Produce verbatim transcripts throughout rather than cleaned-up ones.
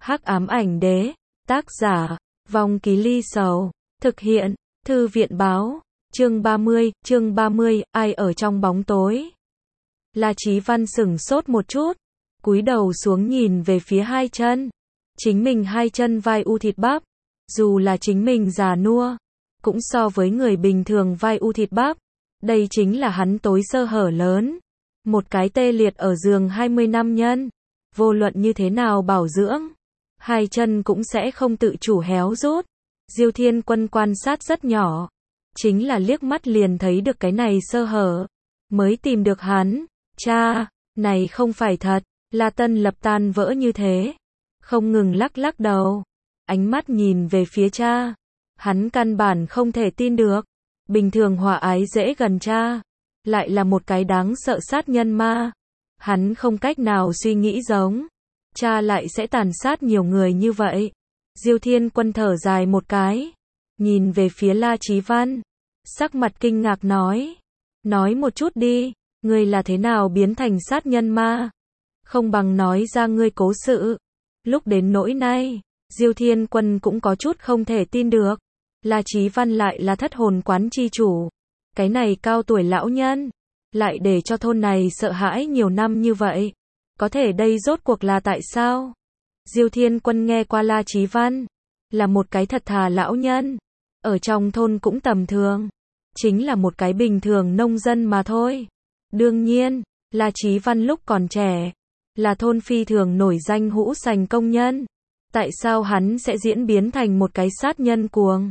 Hắc ám ảnh đế, tác giả, Vong Ký Ly Sầu, thực hiện, Thư viện báo, chương ba mươi, chương ba mươi, ai ở trong bóng tối. La Chí Văn sửng sốt một chút, cúi đầu xuống nhìn về phía hai chân. Chính mình hai chân vai u thịt bắp, dù là chính mình già nua, cũng so với người bình thường vai u thịt bắp. Đây chính là hắn tối sơ hở lớn. Một cái tê liệt ở giường hai mươi năm nhân, vô luận như thế nào bảo dưỡng, hai chân cũng sẽ không tự chủ héo rút. Diêu Thiên Quân quan sát rất nhỏ, chính là liếc mắt liền thấy được cái này sơ hở, mới tìm được hắn. Cha, này không phải thật. La Tân Lập tan vỡ như thế, không ngừng lắc lắc đầu, ánh mắt nhìn về phía cha. Hắn căn bản không thể tin được, bình thường hòa ái dễ gần cha, lại là một cái đáng sợ sát nhân ma. Hắn không cách nào suy nghĩ giống cha lại sẽ tàn sát nhiều người như vậy. Diêu Thiên Quân thở dài một cái, nhìn về phía La Chí Văn, sắc mặt kinh ngạc nói, nói một chút đi, ngươi là thế nào biến thành sát nhân ma? Không bằng nói ra ngươi cố sự. Lúc đến nỗi này, Diêu Thiên Quân cũng có chút không thể tin được. La Chí Văn lại là thất hồn quán chi chủ, cái này cao tuổi lão nhân, lại để cho thôn này sợ hãi nhiều năm như vậy. Có thể đây rốt cuộc là tại sao? Diêu Thiên Quân nghe qua La Chí Văn, là một cái thật thà lão nhân, ở trong thôn cũng tầm thường, chính là một cái bình thường nông dân mà thôi. Đương nhiên, La Chí Văn lúc còn trẻ, là thôn phi thường nổi danh hũ sành công nhân. Tại sao hắn sẽ diễn biến thành một cái sát nhân cuồng?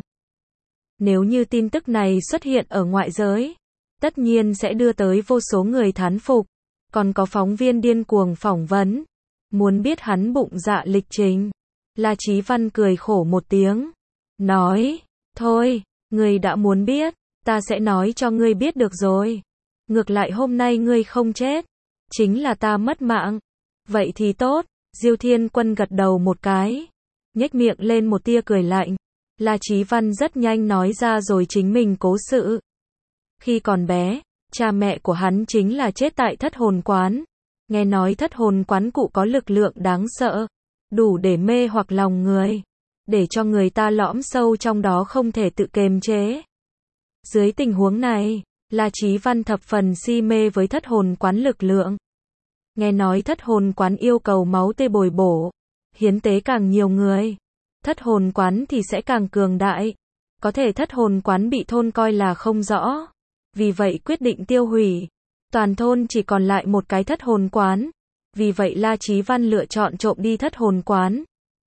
Nếu như tin tức này xuất hiện ở ngoại giới, tất nhiên sẽ đưa tới vô số người thán phục, còn có phóng viên điên cuồng phỏng vấn, muốn biết hắn bụng dạ lịch trình. La Chí Văn cười khổ một tiếng, nói, thôi, ngươi đã muốn biết, ta sẽ nói cho ngươi biết được rồi. Ngược lại hôm nay ngươi không chết, chính là ta mất mạng. Vậy thì tốt. Diêu Thiên Quân gật đầu một cái, nhếch miệng lên một tia cười lạnh. La Chí Văn rất nhanh nói ra rồi chính mình cố sự. Khi còn bé, cha mẹ của hắn chính là chết tại thất hồn quán. Nghe nói thất hồn quán cụ có lực lượng đáng sợ, đủ để mê hoặc lòng người, để cho người ta lõm sâu trong đó không thể tự kiềm chế. Dưới tình huống này, La Chí Văn thập phần si mê với thất hồn quán lực lượng. Nghe nói thất hồn quán yêu cầu máu tươi bồi bổ, hiến tế càng nhiều người, thất hồn quán thì sẽ càng cường đại. Có thể thất hồn quán bị thôn coi là không rõ, vì vậy quyết định tiêu hủy. Toàn thôn chỉ còn lại một cái thất hồn quán, vì vậy La Chí Văn lựa chọn trộm đi thất hồn quán.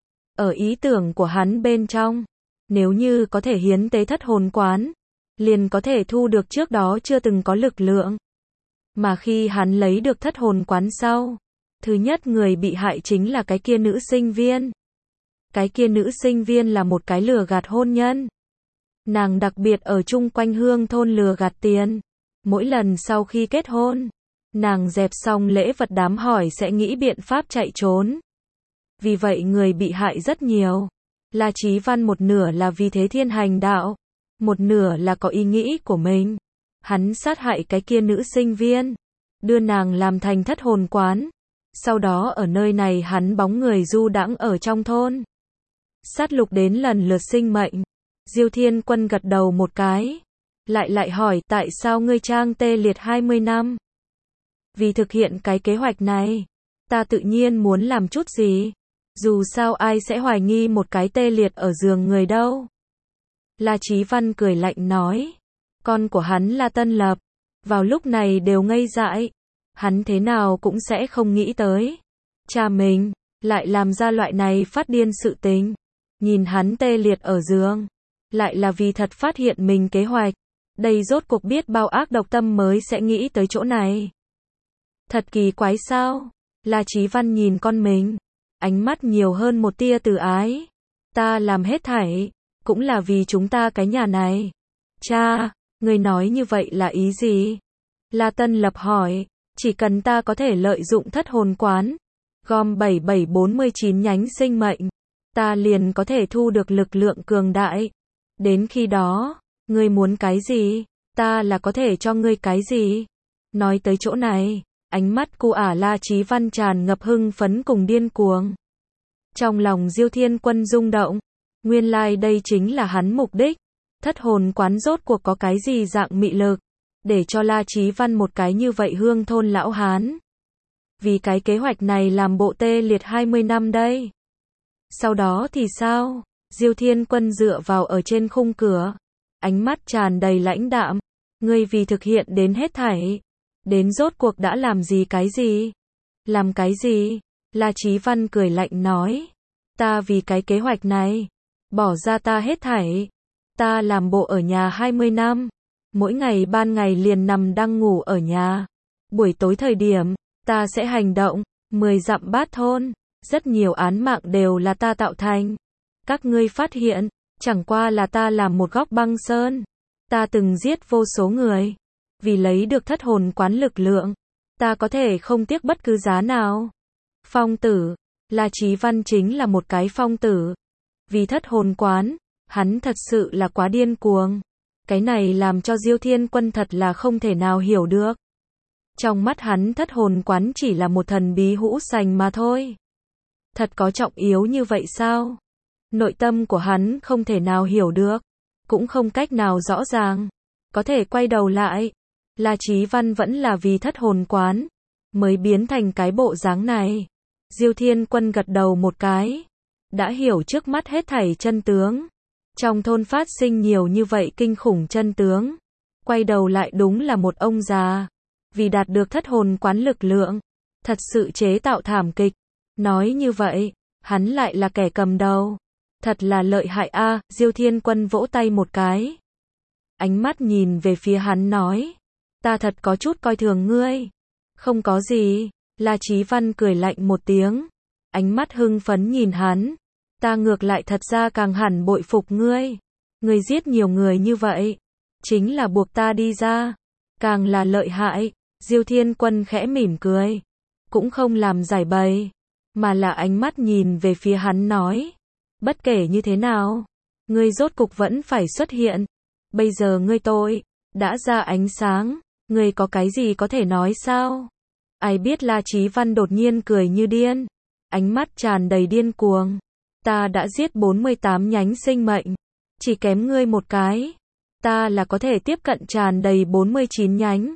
Ở ý tưởng của hắn bên trong, nếu như có thể hiến tế thất hồn quán, liền có thể thu được trước đó chưa từng có lực lượng. Mà khi hắn lấy được thất hồn quán sau, thứ nhất người bị hại chính là cái kia nữ sinh viên. Cái kia nữ sinh viên là một cái lừa gạt hôn nhân. Nàng đặc biệt ở chung quanh hương thôn lừa gạt tiền. Mỗi lần sau khi kết hôn, nàng dẹp xong lễ vật đám hỏi sẽ nghĩ biện pháp chạy trốn. Vì vậy người bị hại rất nhiều. La Chí Văn một nửa là vì thế thiên hành đạo, một nửa là có ý nghĩ của mình. Hắn sát hại cái kia nữ sinh viên, đưa nàng làm thành thất hồn quán. Sau đó ở nơi này hắn bóng người du đãng ở trong thôn, sát lục đến lần lượt sinh mệnh. Diêu Thiên Quân gật đầu một cái, lại lại hỏi tại sao ngươi trang tê liệt hai mươi năm? Vì thực hiện cái kế hoạch này, ta tự nhiên muốn làm chút gì. Dù sao ai sẽ hoài nghi một cái tê liệt ở giường người đâu. La Chí Văn cười lạnh nói, con của hắn là Tân Lập, vào lúc này đều ngây dại. Hắn thế nào cũng sẽ không nghĩ tới, cha mình lại làm ra loại này phát điên sự tình. Nhìn hắn tê liệt ở giường, lại là vì thật phát hiện mình kế hoạch. Đây rốt cuộc biết bao ác độc tâm mới sẽ nghĩ tới chỗ này. Thật kỳ quái sao? La Chí Văn nhìn con mình, ánh mắt nhiều hơn một tia từ ái. Ta làm hết thảy, cũng là vì chúng ta cái nhà này. Cha, người nói như vậy là ý gì? La Tân Lập hỏi, chỉ cần ta có thể lợi dụng thất hồn quán, gom bảy bảy bốn mươi chín nhánh sinh mệnh, ta liền có thể thu được lực lượng cường đại. Đến khi đó, ngươi muốn cái gì, ta là có thể cho ngươi cái gì. Nói tới chỗ này, ánh mắt cu ả La Chí Văn tràn ngập hưng phấn cùng điên cuồng. Trong lòng Diêu Thiên Quân rung động, nguyên lai like đây chính là hắn mục đích. Thất hồn quán rốt cuộc có cái gì dạng mị lực, để cho La Chí Văn một cái như vậy hương thôn lão hán. Vì cái kế hoạch này làm bộ tê liệt hai mươi năm đây. Sau đó thì sao? Diêu Thiên Quân dựa vào ở trên khung cửa, ánh mắt tràn đầy lãnh đạm. Ngươi vì thực hiện đến hết thảy, đến rốt cuộc đã làm gì cái gì? Làm cái gì? La Chí Văn cười lạnh nói. Ta vì cái kế hoạch này, bỏ ra ta hết thảy. Ta làm bộ ở nhà hai mươi năm, mỗi ngày ban ngày liền nằm đang ngủ ở nhà. Buổi tối thời điểm, ta sẽ hành động, mười dặm bát thôn, rất nhiều án mạng đều là ta tạo thành. Các ngươi phát hiện, chẳng qua là ta làm một góc băng sơn. Ta từng giết vô số người, vì lấy được thất hồn quán lực lượng, ta có thể không tiếc bất cứ giá nào. Phong tử, La Chí Văn chính là một cái phong tử. Vì thất hồn quán, hắn thật sự là quá điên cuồng. Cái này làm cho Diêu Thiên Quân thật là không thể nào hiểu được. Trong mắt hắn thất hồn quán chỉ là một thần bí hũ sành mà thôi. Thật có trọng yếu như vậy sao? Nội tâm của hắn không thể nào hiểu được, cũng không cách nào rõ ràng. Có thể quay đầu lại, La Chí Văn vẫn là vì thất hồn quán, mới biến thành cái bộ dáng này. Diêu Thiên Quân gật đầu một cái, đã hiểu trước mắt hết thảy chân tướng. Trong thôn phát sinh nhiều như vậy kinh khủng chân tướng. Quay đầu lại đúng là một ông già, vì đạt được thất hồn quán lực lượng, thật sự chế tạo thảm kịch. Nói như vậy, hắn lại là kẻ cầm đầu. Thật là lợi hại a. À, Diêu Thiên Quân vỗ tay một cái. Ánh mắt nhìn về phía hắn nói. Ta thật có chút coi thường ngươi. Không có gì. La Chí Văn cười lạnh một tiếng. Ánh mắt hưng phấn nhìn hắn. Ta ngược lại thật ra càng hẳn bội phục ngươi. Ngươi giết nhiều người như vậy, chính là buộc ta đi ra. Càng là lợi hại. Diêu Thiên Quân khẽ mỉm cười, cũng không làm giải bày, mà là ánh mắt nhìn về phía hắn nói. Bất kể như thế nào, ngươi rốt cục vẫn phải xuất hiện. Bây giờ ngươi tội đã ra ánh sáng, ngươi có cái gì có thể nói sao? Ai biết La Chí Văn đột nhiên cười như điên, ánh mắt tràn đầy điên cuồng. Ta đã giết bốn mươi tám nhánh sinh mệnh, chỉ kém ngươi một cái. Ta là có thể tiếp cận tràn đầy bốn mươi chín nhánh.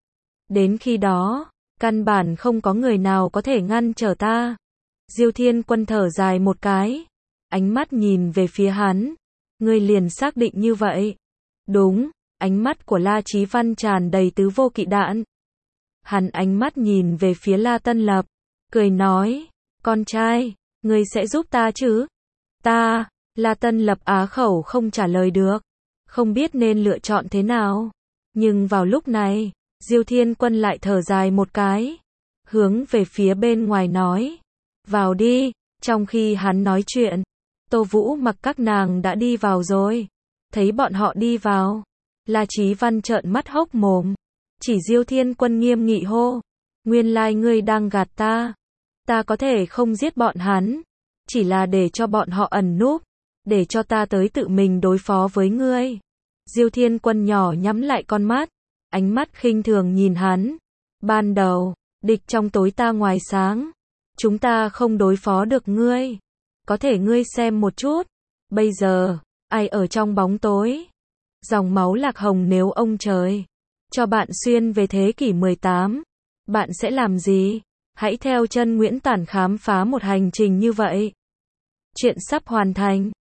Đến khi đó, căn bản không có người nào có thể ngăn trở ta. Diêu Thiên Quân thở dài một cái, ánh mắt nhìn về phía hắn. Ngươi liền xác định như vậy? Đúng. Ánh mắt của La Chí Văn tràn đầy tứ vô kỵ đạn. Hắn ánh mắt nhìn về phía La Tân Lập, cười nói, con trai, ngươi sẽ giúp ta chứ? Ta, La Tân Lập á khẩu không trả lời được, không biết nên lựa chọn thế nào. Nhưng vào lúc này, Diêu Thiên Quân lại thở dài một cái, hướng về phía bên ngoài nói, vào đi. Trong khi hắn nói chuyện, Tô Vũ Mặc các nàng đã đi vào rồi. Thấy bọn họ đi vào, La Chí Văn trợn mắt hốc mồm, chỉ Diêu Thiên Quân nghiêm nghị hô, nguyên lai ngươi đang gạt ta. Ta có thể không giết bọn hắn, chỉ là để cho bọn họ ẩn núp, để cho ta tới tự mình đối phó với ngươi. Diêu Thiên Quân nhỏ nhắm lại con mắt, ánh mắt khinh thường nhìn hắn. Ban đầu, địch trong tối ta ngoài sáng, chúng ta không đối phó được ngươi. Có thể ngươi xem một chút, bây giờ, ai ở trong bóng tối? Dòng máu lạc hồng, nếu ông trời cho bạn xuyên về thế kỷ mười tám, bạn sẽ làm gì? Hãy theo chân Nguyễn Tản khám phá một hành trình như vậy. Chuyện sắp hoàn thành.